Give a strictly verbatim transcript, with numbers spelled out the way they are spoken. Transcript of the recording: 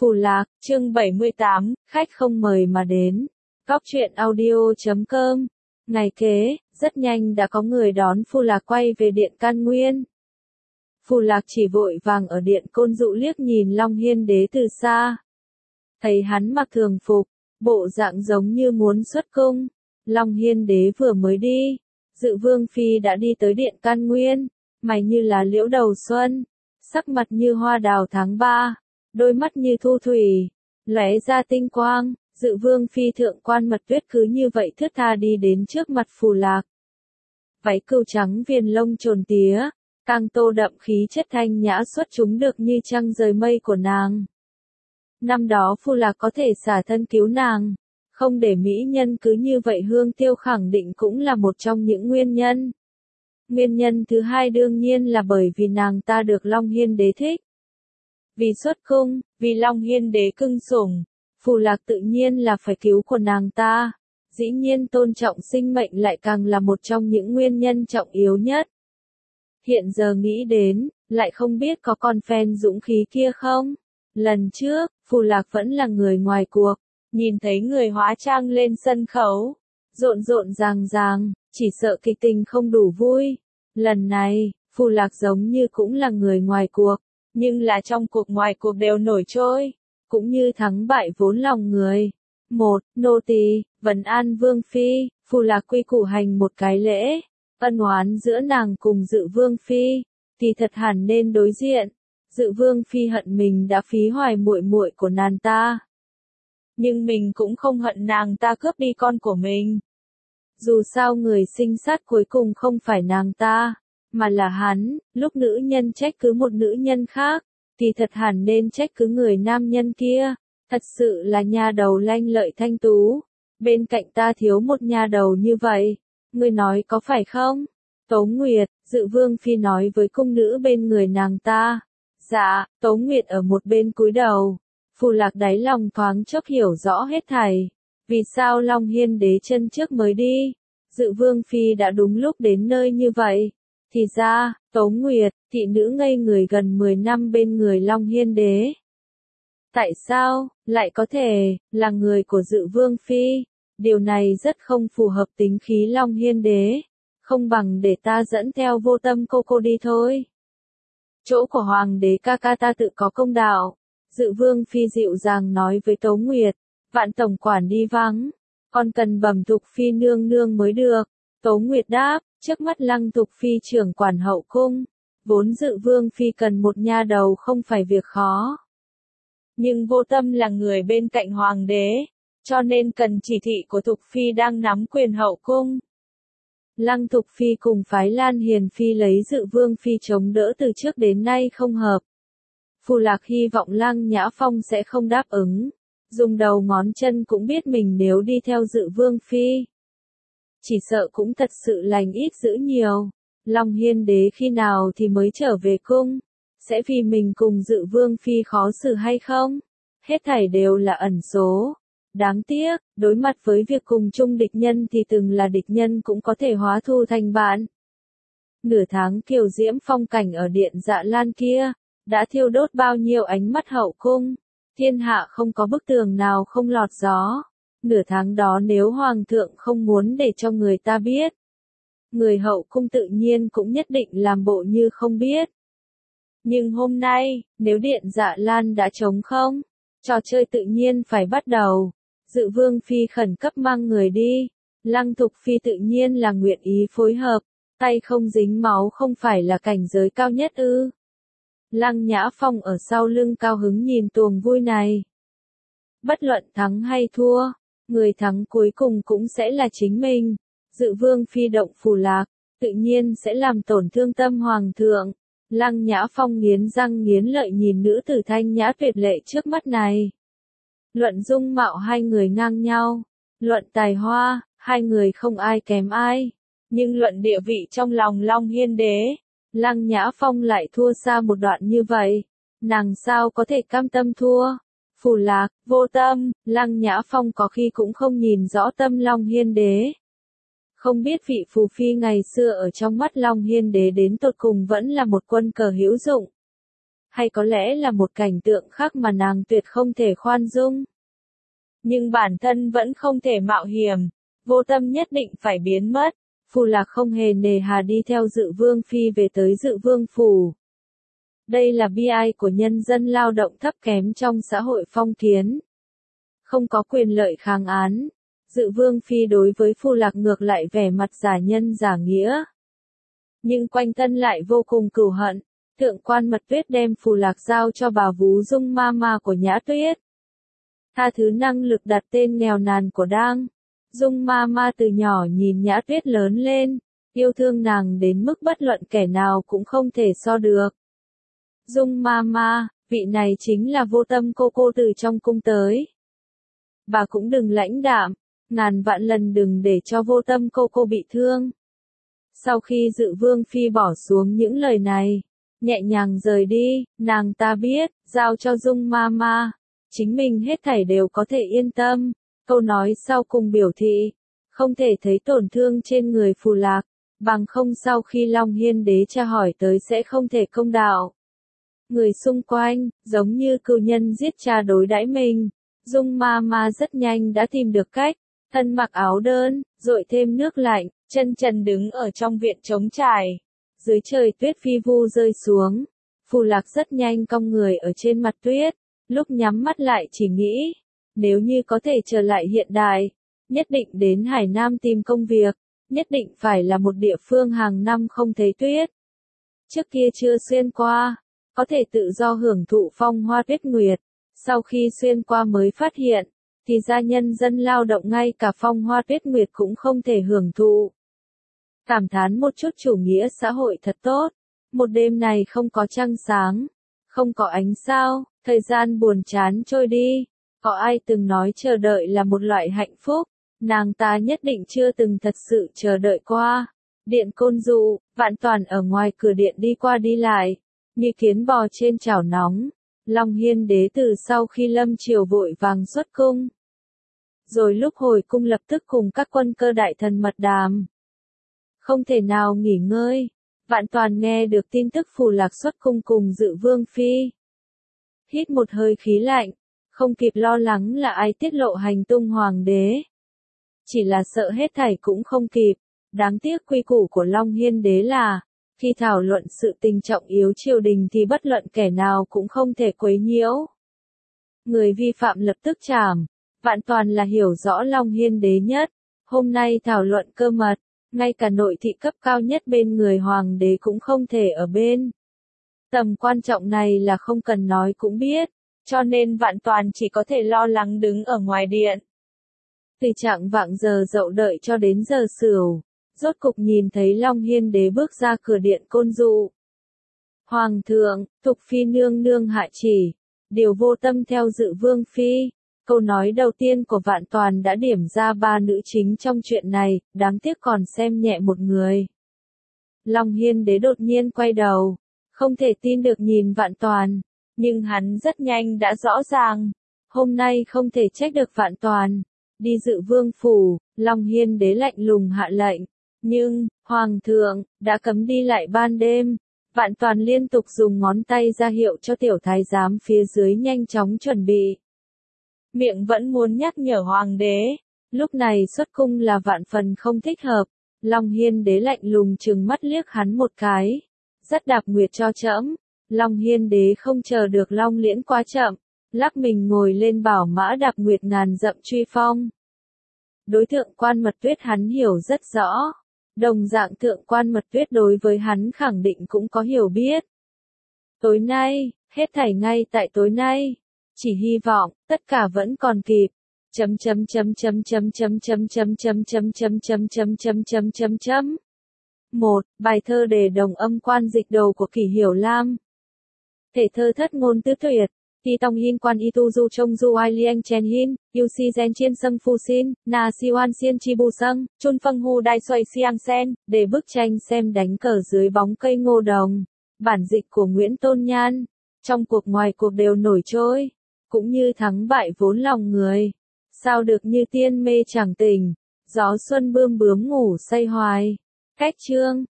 Phù Lạc, chương bảy mươi tám, khách không mời mà đến. Góc truyện audio chấm com. Ngày kế, rất nhanh đã có người đón Phù Lạc quay về Điện Can Nguyên. Phù Lạc chỉ vội vàng ở Điện Côn Dụ liếc nhìn Long Hiên Đế từ xa. Thấy hắn mặc thường phục, bộ dạng giống như muốn xuất cung. Long Hiên Đế vừa mới đi, Dự Vương Phi đã đi tới Điện Can Nguyên, mày như là liễu đầu xuân, sắc mặt như hoa đào tháng ba. Đôi mắt như thu thủy, lóe ra tinh quang. Dự Vương Phi thượng quan Mật Tuyết cứ như vậy thướt tha đi đến trước mặt Phù Lạc. Váy cừu trắng viền lông trồn tía, càng tô đậm khí chất thanh nhã xuất chúng được như trăng rời mây của nàng. Năm đó Phù Lạc có thể xả thân cứu nàng, không để mỹ nhân cứ như vậy hương tiêu khẳng định cũng là một trong những nguyên nhân. Nguyên nhân thứ hai đương nhiên là bởi vì nàng ta được Long Hiên Đế thích. Vì xuất cung, vì Long Hiên Đế cưng sủng, Phù Lạc tự nhiên là phải cứu của nàng ta. Dĩ nhiên tôn trọng sinh mệnh lại càng là một trong những nguyên nhân trọng yếu nhất. Hiện giờ nghĩ đến, lại không biết có còn phen dũng khí kia không? Lần trước, Phù Lạc vẫn là người ngoài cuộc, nhìn thấy người hóa trang lên sân khấu, rộn rộn ràng ràng, chỉ sợ kịch tình không đủ vui. Lần này, Phù Lạc giống như cũng là người ngoài cuộc, nhưng là trong cuộc ngoài cuộc đều nổi trôi, cũng như thắng bại vốn lòng người. Một, nô tỳ, vấn an Vương Phi. Phù Lạc quy củ hành một cái lễ, ân oán giữa nàng cùng Dự Vương Phi, thì thật hẳn nên đối diện. Dự Vương Phi hận mình đã phí hoài muội muội của nàng ta. Nhưng mình cũng không hận nàng ta cướp đi con của mình. Dù sao người sinh sát cuối cùng không phải nàng ta, mà là hắn. Lúc nữ nhân trách cứ một nữ nhân khác, thì thật hẳn nên trách cứ người nam nhân kia. Thật sự là nha đầu lanh lợi thanh tú. Bên cạnh ta thiếu một nha đầu như vậy. Ngươi nói có phải không? Tố Nguyệt, Dự Vương Phi nói với cung nữ bên người nàng ta. Dạ, Tố Nguyệt ở một bên cúi đầu. Phù Lạc đáy lòng thoáng chốc hiểu rõ hết thảy. Vì sao Long Hiên Đế chân trước mới đi? Dự Vương Phi đã đúng lúc đến nơi như vậy. Thì ra, Tố Nguyệt, thị nữ ngây người gần mười năm bên người Long Hiên Đế. Tại sao, lại có thể, là người của Dự Vương Phi? Điều này rất không phù hợp tính khí Long Hiên Đế. Không bằng để ta dẫn theo Vô Tâm cô cô đi thôi. Chỗ của Hoàng đế ca ca ta tự có công đạo. Dự Vương Phi dịu dàng nói với Tố Nguyệt. Vạn tổng quản đi vắng, còn cần bẩm Thục Phi nương nương mới được. Tố Nguyệt đáp, trước mắt Lăng Thục Phi trưởng quản hậu cung. Vốn Dự Vương Phi cần một nha đầu không phải việc khó. Nhưng Vô Tâm là người bên cạnh Hoàng đế, cho nên cần chỉ thị của Thục Phi đang nắm quyền hậu cung. Lăng Thục Phi cùng phái Lan Hiền Phi lấy Dự Vương Phi chống đỡ từ trước đến nay không hợp. Phù Lạc hy vọng Lăng Nhã Phong sẽ không đáp ứng. Dùng đầu ngón chân cũng biết mình nếu đi theo Dự Vương Phi, chỉ sợ cũng thật sự lành ít dữ nhiều. Long Hiên Đế khi nào thì mới trở về cung? Sẽ vì mình cùng Dự Vương Phi khó xử hay không? Hết thảy đều là ẩn số. Đáng tiếc, đối mặt với việc cùng chung địch nhân thì từng là địch nhân cũng có thể hóa thù thành bạn. Nửa tháng kiều diễm phong cảnh ở Điện Dạ Lan kia, đã thiêu đốt bao nhiêu ánh mắt hậu cung. Thiên hạ không có bức tường nào không lọt gió. Nửa tháng đó nếu Hoàng thượng không muốn để cho người ta biết, người hậu cung tự nhiên cũng nhất định làm bộ như không biết. Nhưng hôm nay, nếu Điện Dạ Lan đã trống không, trò chơi tự nhiên phải bắt đầu. Dự Vương Phi khẩn cấp mang người đi. Lăng Thục Phi tự nhiên là nguyện ý phối hợp. Tay không dính máu không phải là cảnh giới cao nhất ư? Lăng Nhã Phong ở sau lưng cao hứng nhìn tuồng vui này. Bất luận thắng hay thua, người thắng cuối cùng cũng sẽ là chính mình. Dự Vương Phi động Phù Lạc, tự nhiên sẽ làm tổn thương tâm Hoàng thượng. Lăng Nhã Phong nghiến răng nghiến lợi nhìn nữ tử thanh nhã tuyệt lệ trước mắt này. Luận dung mạo hai người ngang nhau, luận tài hoa, hai người không ai kém ai. Nhưng luận địa vị trong lòng Long Hiên Đế, Lăng Nhã Phong lại thua xa một đoạn như vậy. Nàng sao có thể cam tâm thua? Phù Lạc, Vô Tâm, Lăng Nhã Phong có khi cũng không nhìn rõ tâm Long Hiên Đế. Không biết vị phù phi ngày xưa ở trong mắt Long Hiên Đế đến tột cùng vẫn là một quân cờ hữu dụng, hay có lẽ là một cảnh tượng khác mà nàng tuyệt không thể khoan dung. Nhưng bản thân vẫn không thể mạo hiểm, Vô Tâm nhất định phải biến mất. Phù Lạc không hề nề hà đi theo Dự Vương Phi về tới Dự Vương Phủ. Đây là bi ai của nhân dân lao động thấp kém trong xã hội phong kiến. Không có quyền lợi kháng án. Dự Vương Phi đối với Phù Lạc ngược lại vẻ mặt giả nhân giả nghĩa. Nhưng quanh thân lại vô cùng cừu hận. Thượng quan Mật Tuyết đem Phù Lạc giao cho bà vú Dung ma ma của Nhã Tuyết. Tha thứ năng lực đặt tên nghèo nàn của Đang. Dung ma ma từ nhỏ nhìn Nhã Tuyết lớn lên, yêu thương nàng đến mức bất luận kẻ nào cũng không thể so được. Dung ma ma, vị này chính là Vô Tâm cô cô từ trong cung tới. Bà cũng đừng lãnh đạm, ngàn vạn lần đừng để cho Vô Tâm cô cô bị thương. Sau khi Dự Vương Phi bỏ xuống những lời này, nhẹ nhàng rời đi, nàng ta biết, giao cho Dung ma ma, chính mình hết thảy đều có thể yên tâm. Câu nói sau cùng biểu thị, không thể thấy tổn thương trên người Phù Lạc, bằng không sau khi Long Hiên Đế tra hỏi tới sẽ không thể công đạo. Người xung quanh, giống như cừu nhân giết cha đối đãi mình, Dung ma ma rất nhanh đã tìm được cách, thân mặc áo đơn, dội thêm nước lạnh, chân trần đứng ở trong viện trống trải. Dưới trời tuyết phi vu rơi xuống, Phù Lạc rất nhanh cong người ở trên mặt tuyết, lúc nhắm mắt lại chỉ nghĩ, nếu như có thể trở lại hiện đại, nhất định đến Hải Nam tìm công việc, nhất định phải là một địa phương hàng năm không thấy tuyết. Trước kia chưa xuyên qua, có thể tự do hưởng thụ phong hoa tuyết nguyệt, sau khi xuyên qua mới phát hiện, thì ra nhân dân lao động ngay cả phong hoa tuyết nguyệt cũng không thể hưởng thụ. Cảm thán một chút chủ nghĩa xã hội thật tốt, một đêm này không có trăng sáng, không có ánh sao, thời gian buồn chán trôi đi. Có ai từng nói chờ đợi là một loại hạnh phúc, nàng ta nhất định chưa từng thật sự chờ đợi qua. Điện Côn Dụ, Vạn Toàn ở ngoài cửa điện đi qua đi lại, như kiến bò trên chảo nóng. Long Hiên Đế từ sau khi lâm triều vội vàng xuất cung. Rồi lúc hồi cung lập tức cùng các quân cơ đại thần mật đàm. Không thể nào nghỉ ngơi, Vạn Toàn nghe được tin tức Phù Lạc xuất cung cùng Dự Vương Phi. Hít một hơi khí lạnh. Không kịp lo lắng là ai tiết lộ hành tung hoàng đế. Chỉ là sợ hết thảy cũng không kịp. Đáng tiếc quy củ của Long Hiên Đế là, khi thảo luận sự tình trọng yếu triều đình thì bất luận kẻ nào cũng không thể quấy nhiễu. Người vi phạm lập tức trảm. Vạn Toàn là hiểu rõ Long Hiên Đế nhất. Hôm nay thảo luận cơ mật, ngay cả nội thị cấp cao nhất bên người hoàng đế cũng không thể ở bên. Tầm quan trọng này là không cần nói cũng biết. Cho nên Vạn Toàn chỉ có thể lo lắng đứng ở ngoài điện. Từ trạng vạng giờ dậu đợi cho đến giờ sửu, rốt cục nhìn thấy Long Hiên Đế bước ra cửa điện Côn Dụ. Hoàng thượng, Thục Phi nương nương hạ chỉ, điều Vô Tâm theo Dự Vương Phi. Câu nói đầu tiên của Vạn Toàn đã điểm ra ba nữ chính trong chuyện này, đáng tiếc còn xem nhẹ một người. Long Hiên Đế đột nhiên quay đầu, không thể tin được nhìn Vạn Toàn. Nhưng hắn rất nhanh đã rõ ràng, hôm nay không thể trách được Vạn Toàn. Đi Dự Vương Phủ, Long Hiên Đế lạnh lùng hạ lệnh. Nhưng, Hoàng thượng, đã cấm đi lại ban đêm. Vạn Toàn liên tục dùng ngón tay ra hiệu cho tiểu thái giám phía dưới nhanh chóng chuẩn bị. Miệng vẫn muốn nhắc nhở Hoàng đế. Lúc này xuất cung là vạn phần không thích hợp. Long Hiên Đế lạnh lùng trừng mắt liếc hắn một cái. Dắt Đạp Nguyệt cho trẫm. Long Hiên Đế không chờ được Long Liễn quá chậm, lắc mình ngồi lên bảo mã Đạp Nguyệt ngàn dặm truy phong. Đối tượng quan Mật Tuyết hắn hiểu rất rõ, đồng dạng thượng quan Mật Tuyết đối với hắn khẳng định cũng có hiểu biết. Tối nay, hết thảy ngay tại tối nay, chỉ hy vọng tất cả vẫn còn kịp. Chấm chấm chấm chấm chấm chấm chấm chấm chấm chấm chấm chấm chấm chấm chấm chấm chấm. một. Bài thơ đề đồng âm quan dịch đầu của Kỷ Hiểu Lam. Thể thơ thất ngôn tứ tuyệt, Ti tong hin quan y tu du trông du ai lieng chen hin, yu si gen chiên sâng phu xin, na si oan xiên chi bu sâng, chun phâng hu đai xoay siang sen, để bức tranh xem đánh cờ dưới bóng cây ngô đồng. Bản dịch của Nguyễn Tôn Nhan, trong cuộc ngoài cuộc đều nổi trôi, cũng như thắng bại vốn lòng người. Sao được như tiên mê chẳng tình, gió xuân bươm bướm ngủ say hoài. Cách chương